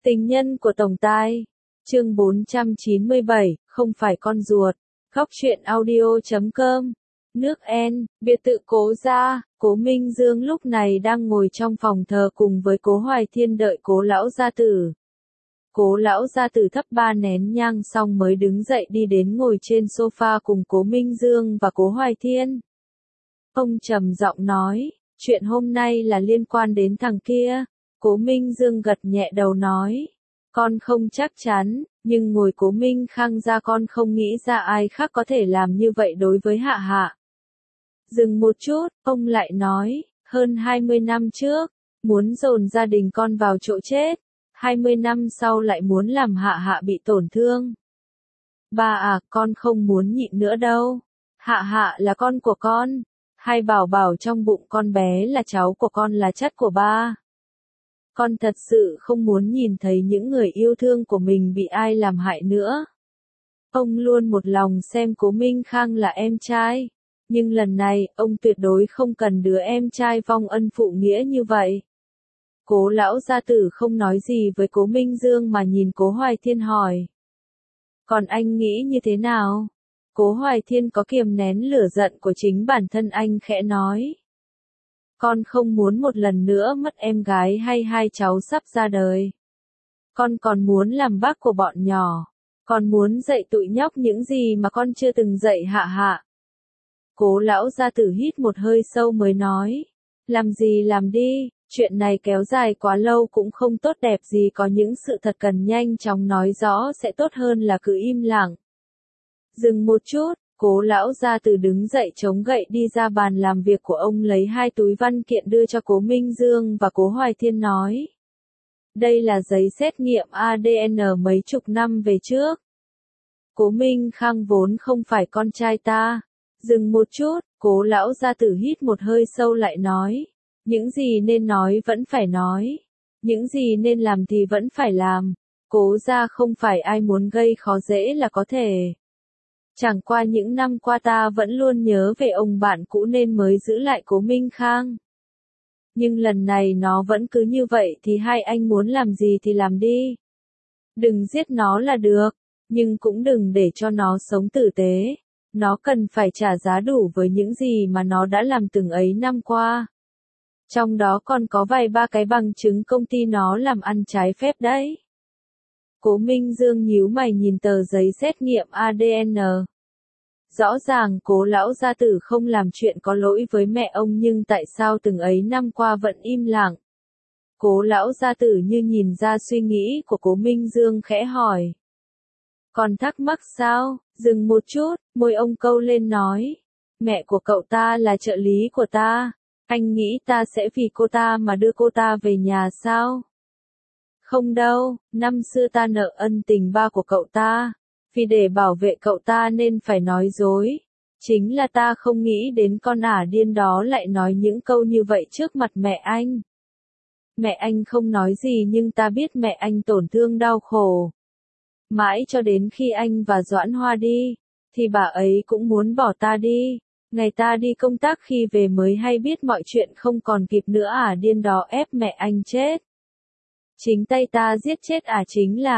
Tình nhân của Tổng Tài. Chương 497, không phải con ruột. Góc truyện audio.com. Nước En, biệt thự Cố gia. Cố Minh Dương lúc này đang ngồi trong phòng thờ cùng với Cố Hoài Thiên đợi Cố lão gia tử. Cố lão gia tử thắp 3 nén nhang xong mới đứng dậy đi đến ngồi trên sofa cùng Cố Minh Dương và Cố Hoài Thiên. Ông trầm giọng nói, chuyện hôm nay là liên quan đến thằng kia. Cố Minh Dương gật nhẹ đầu nói, con không chắc chắn, nhưng ngồi Cố Minh Khang ra con không nghĩ ra ai khác có thể làm như vậy đối với Hạ Hạ. Dừng một chút, ông lại nói, hơn 20 năm trước, muốn dồn gia đình con vào chỗ chết, 20 năm sau lại muốn làm Hạ Hạ bị tổn thương. Ba à, con không muốn nhịn nữa đâu. Hạ Hạ là con của con, hai bảo bảo trong bụng con bé là cháu của con là chất của ba. Con thật sự không muốn nhìn thấy những người yêu thương của mình bị ai làm hại nữa. Ông luôn một lòng xem Cố Minh Khang là em trai, nhưng lần này ông tuyệt đối không cần đứa em trai vong ân phụ nghĩa như vậy. Cố lão gia tử không nói gì với Cố Minh Dương mà nhìn Cố Hoài Thiên hỏi. Còn anh nghĩ như thế nào? Cố Hoài Thiên có kiềm nén lửa giận của chính bản thân anh khẽ nói. Con không muốn một lần nữa mất em gái hay hai cháu sắp ra đời. Con còn muốn làm bác của bọn nhỏ. Con muốn dạy tụi nhóc những gì mà con chưa từng dạy Hạ Hạ. Cố lão gia tử hít một hơi sâu mới nói. Làm gì làm đi, chuyện này kéo dài quá lâu cũng không tốt đẹp gì, có những sự thật cần nhanh chóng nói rõ sẽ tốt hơn là cứ im lặng. Dừng một chút. Cố lão gia tử đứng dậy chống gậy đi ra bàn làm việc của ông lấy 2 túi văn kiện đưa cho Cố Minh Dương và Cố Hoài Thiên nói. Đây là giấy xét nghiệm ADN mấy chục năm về trước. Cố Minh Khang vốn không phải con trai ta. Dừng một chút, Cố lão gia tử hít một hơi sâu lại nói. Những gì nên nói vẫn phải nói. Những gì nên làm thì vẫn phải làm. Cố gia không phải ai muốn gây khó dễ là có thể. Chẳng qua những năm qua ta vẫn luôn nhớ về ông bạn cũ nên mới giữ lại Cố Minh Khang. Nhưng lần này nó vẫn cứ như vậy thì hai anh muốn làm gì thì làm đi. Đừng giết nó là được, nhưng cũng đừng để cho nó sống tử tế. Nó cần phải trả giá đủ với những gì mà nó đã làm từng ấy năm qua. Trong đó còn có vài ba cái bằng chứng công ty nó làm ăn trái phép đấy. Cố Minh Dương nhíu mày nhìn tờ giấy xét nghiệm ADN. Rõ ràng Cố lão gia tử không làm chuyện có lỗi với mẹ ông nhưng tại sao từng ấy năm qua vẫn im lặng? Cố lão gia tử như nhìn ra suy nghĩ của Cố Minh Dương khẽ hỏi. Còn thắc mắc sao? Dừng một chút, môi ông câu lên nói. Mẹ của cậu ta là trợ lý của ta. Anh nghĩ ta sẽ vì cô ta mà đưa cô ta về nhà sao? Không đâu, năm xưa ta nợ ân tình ba của cậu ta. Vì để bảo vệ cậu ta nên phải nói dối. Chính là ta không nghĩ đến con ả điên đó lại nói những câu như vậy trước mặt mẹ anh. Mẹ anh không nói gì nhưng ta biết mẹ anh tổn thương đau khổ. Mãi cho đến khi anh và Doãn Hoa đi, thì bà ấy cũng muốn bỏ ta đi. Ngày ta đi công tác khi về mới hay biết mọi chuyện không còn kịp nữa, ả điên đó ép mẹ anh chết. Chính tay ta giết chết ả,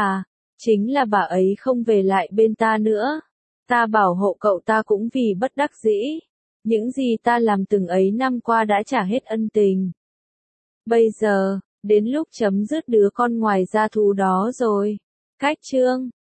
chính là bà ấy không về lại bên ta nữa. Ta bảo hộ cậu ta cũng vì bất đắc dĩ. Những gì ta làm từng ấy năm qua đã trả hết ân tình. Bây giờ, đến lúc chấm dứt đứa con ngoài gia thú đó rồi. Cách chương